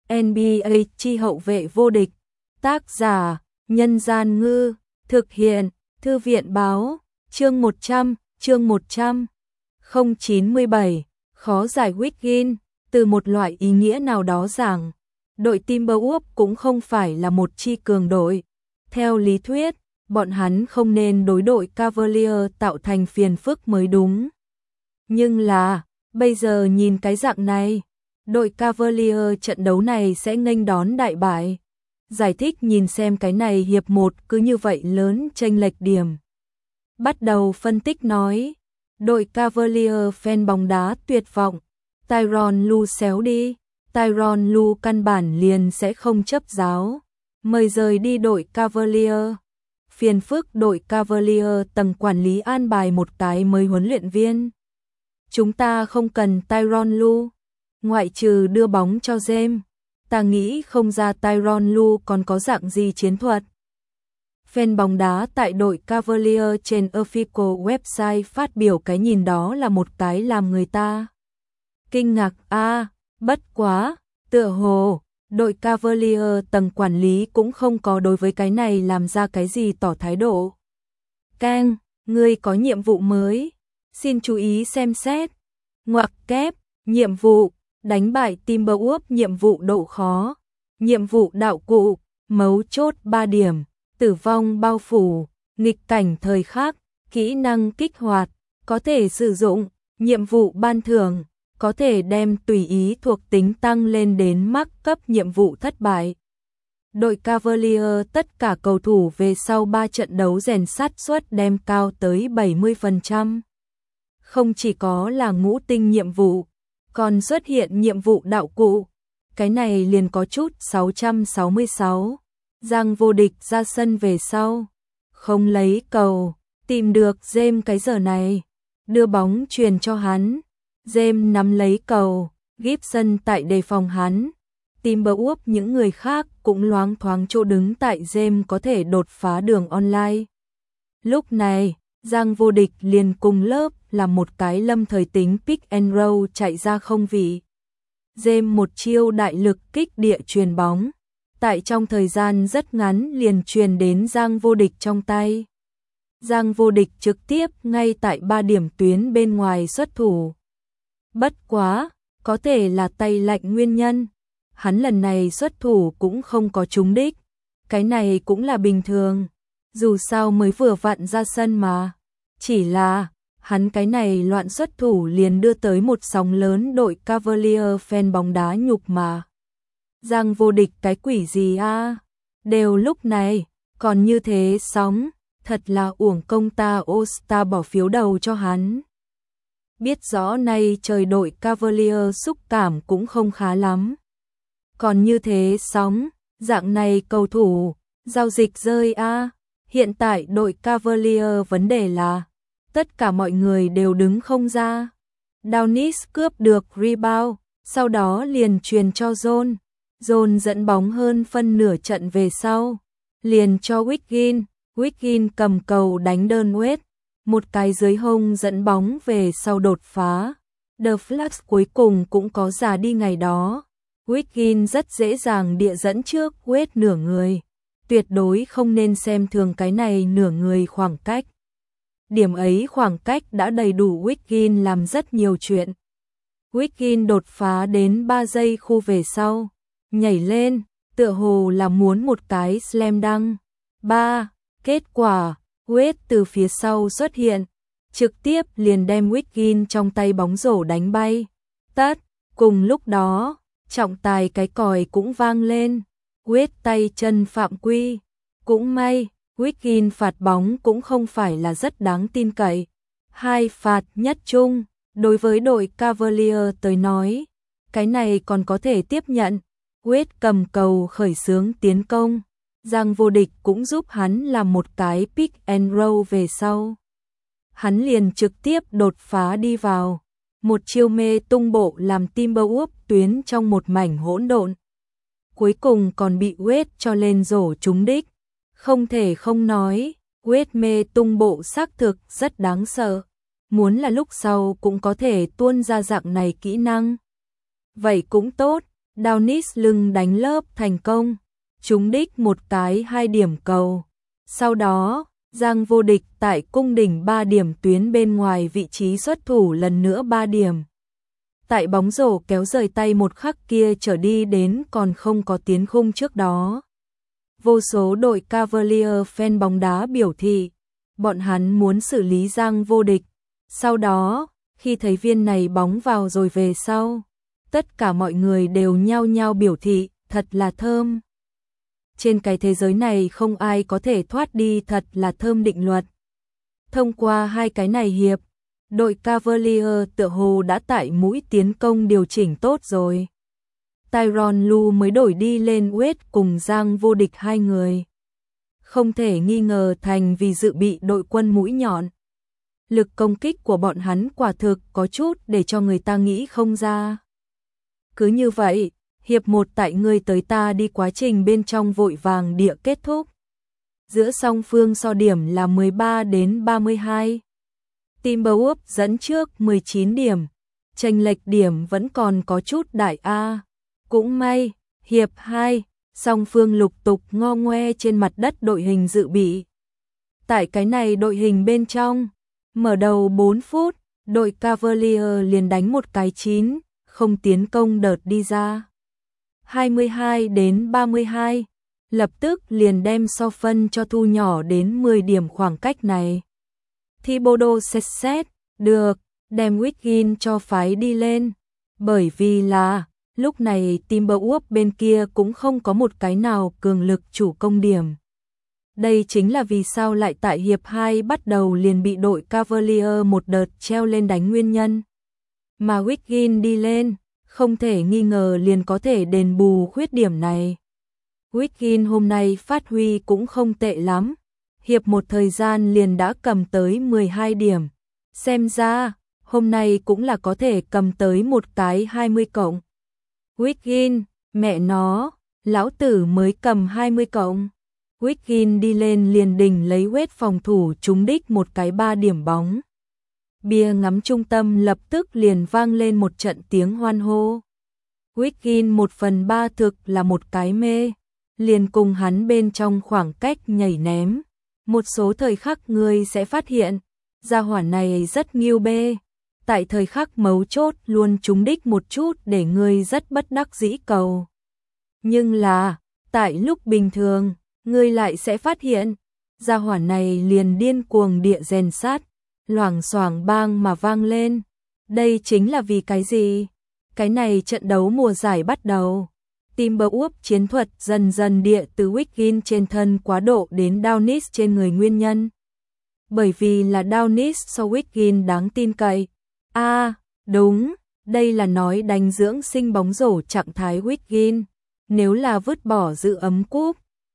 NBA chi hậu vệ vô địch. Tác giả: Nhân Gian Ngư. Thực hiện: Thư viện Báo. Chương 100. 097. Khó giải Wiggins. Từ một loại ý nghĩa nào đó rằng, đội Timberwolves cũng không phải là một chi cường đội. Theo lý thuyết, bọn hắn không nên đối đội Cavaliers tạo thành phiền phức mới đúng. Nhưng là, bây giờ nhìn cái dạng này, đội Cavaliers trận đấu này sẽ nghênh đón đại bại. Giải thích nhìn xem cái này hiệp 1 cứ như vậy lớn chênh lệch điểm. Bắt đầu phân tích nói, đội Cavaliers fan bóng đá tuyệt vọng, Tyronn Lue xéo đi, Tyronn Lue căn bản liền sẽ không chấp giáo, mời rời đi đội Cavaliers. Phiền phức đội Cavaliers tầng quản lý an bài một cái mới huấn luyện viên. Chúng ta không cần Tyronn Lue, ngoại trừ đưa bóng cho James. Ta nghĩ không ra Tyronn Lue còn có dạng gì chiến thuật. Fan bóng đá tại đội Cavaliers trên official website phát biểu cái nhìn đó là một cái làm người ta kinh ngạc. Bất quá, tựa hồ đội Cavaliers tầng quản lý cũng không có đối với cái này làm ra cái gì tỏ thái độ. Kang, ngươi có nhiệm vụ mới, xin chú ý xem xét. Ngoặc kép, nhiệm vụ, đánh bại Timberwolves. Nhiệm vụ độ khó, nhiệm vụ đạo cụ, mấu chốt 3 điểm, tử vong bao phủ, nghịch cảnh thời khắc, kỹ năng kích hoạt, có thể sử dụng, nhiệm vụ ban thưởng, có thể đem tùy ý thuộc tính tăng lên đến max cấp. Nhiệm vụ thất bại. Đội Cavaliers tất cả cầu thủ về sau 3 trận đấu rèn sát suất đem cao tới 70%. Không chỉ có là ngũ tinh nhiệm vụ, còn xuất hiện nhiệm vụ đạo cụ. Cái này liền có chút 666. Giang vô địch ra sân về sau, không lấy cầu, tìm được James cái giờ này, đưa bóng truyền cho hắn. James nắm lấy cầu, Gibson tại đề phòng hắn. Timberwolves những người khác cũng loáng thoáng chỗ đứng tại James có thể đột phá đường online. Lúc này, Giang vô địch liền cùng lớp là một cái lâm thời tính pick and roll chạy ra không vị. James một chiêu đại lực kích địa truyền bóng, tại trong thời gian rất ngắn liền truyền đến Giang vô địch trong tay. Giang vô địch trực tiếp ngay tại 3 điểm tuyến bên ngoài xuất thủ. Bất quá, có thể là tay lạnh nguyên nhân, hắn lần này xuất thủ cũng không có trúng đích. Cái này cũng là bình thường, dù sao mới vừa vặn ra sân mà. Chỉ là, hắn cái này loạn xuất thủ liền đưa tới một sóng lớn đội Cavaliers fan bóng đá nhục mà. Giang vô địch cái quỷ gì a? Đều lúc này, còn như thế sóng, thật là uổng công ta All-Star bỏ phiếu đầu cho hắn. Biết rõ nay trời đội Cavaliers xúc cảm cũng không khá lắm. Còn như thế sóng, dạng này cầu thủ, giao dịch rơi a. Hiện tại đội Cavaliers vấn đề là, tất cả mọi người đều đứng không ra. Downis cướp được rebound, sau đó liền truyền cho John. John dẫn bóng hơn phân nửa trận về sau, liền cho Wiggins. Wiggins cầm cầu đánh đơn Wade, một cái dưới hông dẫn bóng về sau đột phá. The Flash cuối cùng cũng có già đi ngày đó. Wiggins rất dễ dàng địa dẫn trước Wade nửa người. Tuyệt đối không nên xem thường cái này nửa người khoảng cách. Điểm ấy khoảng cách đã đầy đủ Wiggins làm rất nhiều chuyện. Wiggins đột phá đến 3 giây khu về sau, nhảy lên, tựa hồ là muốn một cái slam dunk. 3. Kết quả, Wade từ phía sau xuất hiện, trực tiếp liền đem Wiggins trong tay bóng rổ đánh bay. Tất, cùng lúc đó, trọng tài cái còi cũng vang lên. Wade tay chân phạm quy. Cũng may, Wiggins phạt bóng cũng không phải là rất đáng tin cậy. 2 phạt nhất chung, đối với đội Cavaliers tới nói, cái này còn có thể tiếp nhận. Wade cầm cầu khởi xướng tiến công. Giang vô địch cũng giúp hắn làm một cái pick and roll về sau. Hắn liền trực tiếp đột phá đi vào. Một chiêu mê tung bộ làm Timberwolves tuyến trong một mảnh hỗn độn. Cuối cùng còn bị Wade cho lên rổ trúng đích. Không thể không nói, Wade mê tung bộ xác thực rất đáng sợ. Muốn là lúc sau cũng có thể tuôn ra dạng này kỹ năng. Vậy cũng tốt, Downis lưng đánh lớp thành công, trúng đích một cái 2 điểm cầu. Sau đó, Giang Vô Địch tại cung đỉnh 3 điểm tuyến bên ngoài vị trí xuất thủ lần nữa 3 điểm. Tại bóng rổ kéo rời tay một khắc kia trở đi đến còn không có tiến khung trước đó. Vô số đội Cavalier fan bóng đá biểu thị, bọn hắn muốn xử lý Giang Vô Địch. Sau đó, khi thấy viên này bóng vào rồi về sau, tất cả mọi người đều nhao nhao biểu thị, thật là thơm. Trên cái thế giới này không ai có thể thoát đi thật là thơm định luật. Thông qua hai cái này hiệp, đội Cavalier tựa hồ đã tại mũi tiến công điều chỉnh tốt rồi. Tyronn Lue mới đổi đi lên Wade cùng Giang Vô Địch hai người. Không thể nghi ngờ thành vì dự bị đội quân mũi nhọn. Lực công kích của bọn hắn quả thực có chút để cho người ta nghĩ không ra. Cứ như vậy, hiệp 1 tại người tới ta đi quá trình bên trong vội vàng địa kết thúc. Giữa song phương so điểm là 13-32. Timberwolves dẫn trước 19 điểm, chênh lệch điểm vẫn còn có chút đại A. Cũng may, hiệp 2, song phương lục tục ngo ngoe trên mặt đất đội hình dự bị. Tại cái này đội hình bên trong, mở đầu 4 phút, đội Cavalier liền đánh một cái 9, không tiến công đợt đi ra. 22-32, lập tức liền đem so phân cho thu nhỏ đến 10 điểm khoảng cách này. Thibodeau xét, được, đem Wiggins cho phái đi lên, bởi vì là, lúc này Timberwolves bên kia cũng không có một cái nào cường lực chủ công điểm. Đây chính là vì sao lại tại hiệp 2 bắt đầu liền bị đội Cavalier một đợt treo lên đánh nguyên nhân. Mà Wiggins đi lên, không thể nghi ngờ liền có thể đền bù khuyết điểm này. Wiggins hôm nay phát huy cũng không tệ lắm. Hiệp 1 thời gian liền đã cầm tới 12 điểm. Xem ra, hôm nay cũng là có thể cầm tới một cái 20 cộng. Wiggins, mẹ nó, lão tử mới cầm 20 cộng. Wiggins đi lên liền đỉnh lấy Wade phòng thủ trúng đích một cái 3 điểm bóng. Bia ngắm trung tâm lập tức liền vang lên một trận tiếng hoan hô. Wiggins 1/3 thực là một cái mê, liền cùng hắn bên trong khoảng cách nhảy ném. Một số thời khắc người sẽ phát hiện, gia hỏa này rất nghiêu bê. Tại thời khắc mấu chốt luôn trúng đích một chút để người rất bất đắc dĩ cầu. Nhưng là, tại lúc bình thường, người lại sẽ phát hiện, gia hỏa này liền điên cuồng địa rèn sát, loảng xoảng bang mà vang lên. Đây chính là vì cái gì? Cái này trận đấu mùa giải bắt đầu. Timberwolves chiến thuật dần dần địa từ Wiggins trên thân quá độ đến Downis trên người nguyên nhân. Bởi vì là Downis so Wiggins đáng tin cậy. Đúng, đây là nói đánh dưỡng sinh bóng rổ trạng thái Wiggins. Nếu là vứt bỏ giữ ấm cúp,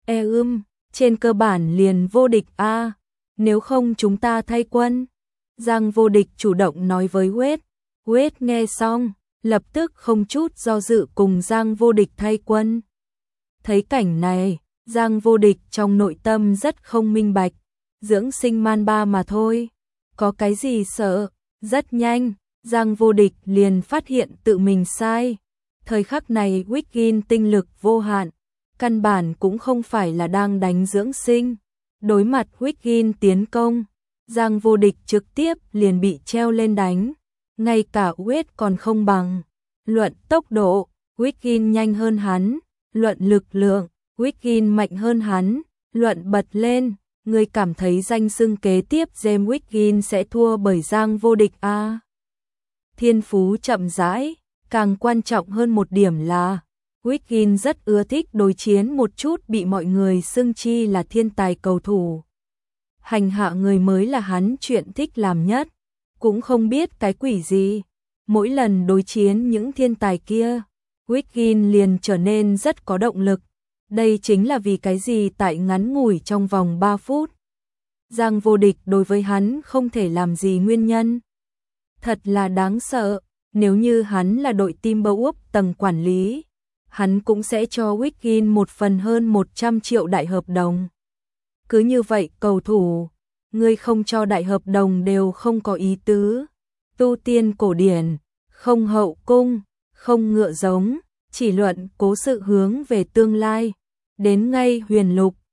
trên cơ bản liền vô địch nếu không chúng ta thay quân. Giang Vô Địch chủ động nói với Wade. Wade nghe xong, lập tức không chút do dự cùng Giang Vô Địch thay quân. Thấy cảnh này, Giang Vô Địch trong nội tâm rất không minh bạch. Dưỡng sinh man ba mà thôi. Có cái gì sợ? Rất nhanh, Giang Vô Địch liền phát hiện tự mình sai. Thời khắc này Wiggins tinh lực vô hạn, căn bản cũng không phải là đang đánh dưỡng sinh. Đối mặt Wiggins tiến công, Giang Vô Địch trực tiếp liền bị treo lên đánh. Ngay cả Wade còn không bằng. Luận tốc độ, Wiggins nhanh hơn hắn. Luận lực lượng, Wiggins mạnh hơn hắn. Luận bật lên, người cảm thấy danh xưng kế tiếp James Wiggins sẽ thua bởi Giang Vô Địch Thiên phú chậm rãi, càng quan trọng hơn một điểm là Wiggins rất ưa thích đối chiến một chút bị mọi người xưng chi là thiên tài cầu thủ. Hành hạ người mới là hắn chuyện thích làm nhất, cũng không biết cái quỷ gì. Mỗi lần đối chiến những thiên tài kia, Wiggins liền trở nên rất có động lực. Đây chính là vì cái gì tại ngắn ngủi trong vòng 3 phút. Giang Vô Địch đối với hắn không thể làm gì nguyên nhân. Thật là đáng sợ, nếu như hắn là đội Timberwolves tầng quản lý, hắn cũng sẽ cho Wiggins một phần hơn 100 triệu đại hợp đồng. Cứ như vậy cầu thủ, ngươi không cho đại hợp đồng đều không có ý tứ. Tu tiên cổ điển, không hậu cung, không ngựa giống, chỉ luận cố sự hướng về tương lai. Đến ngay Huyền Lục,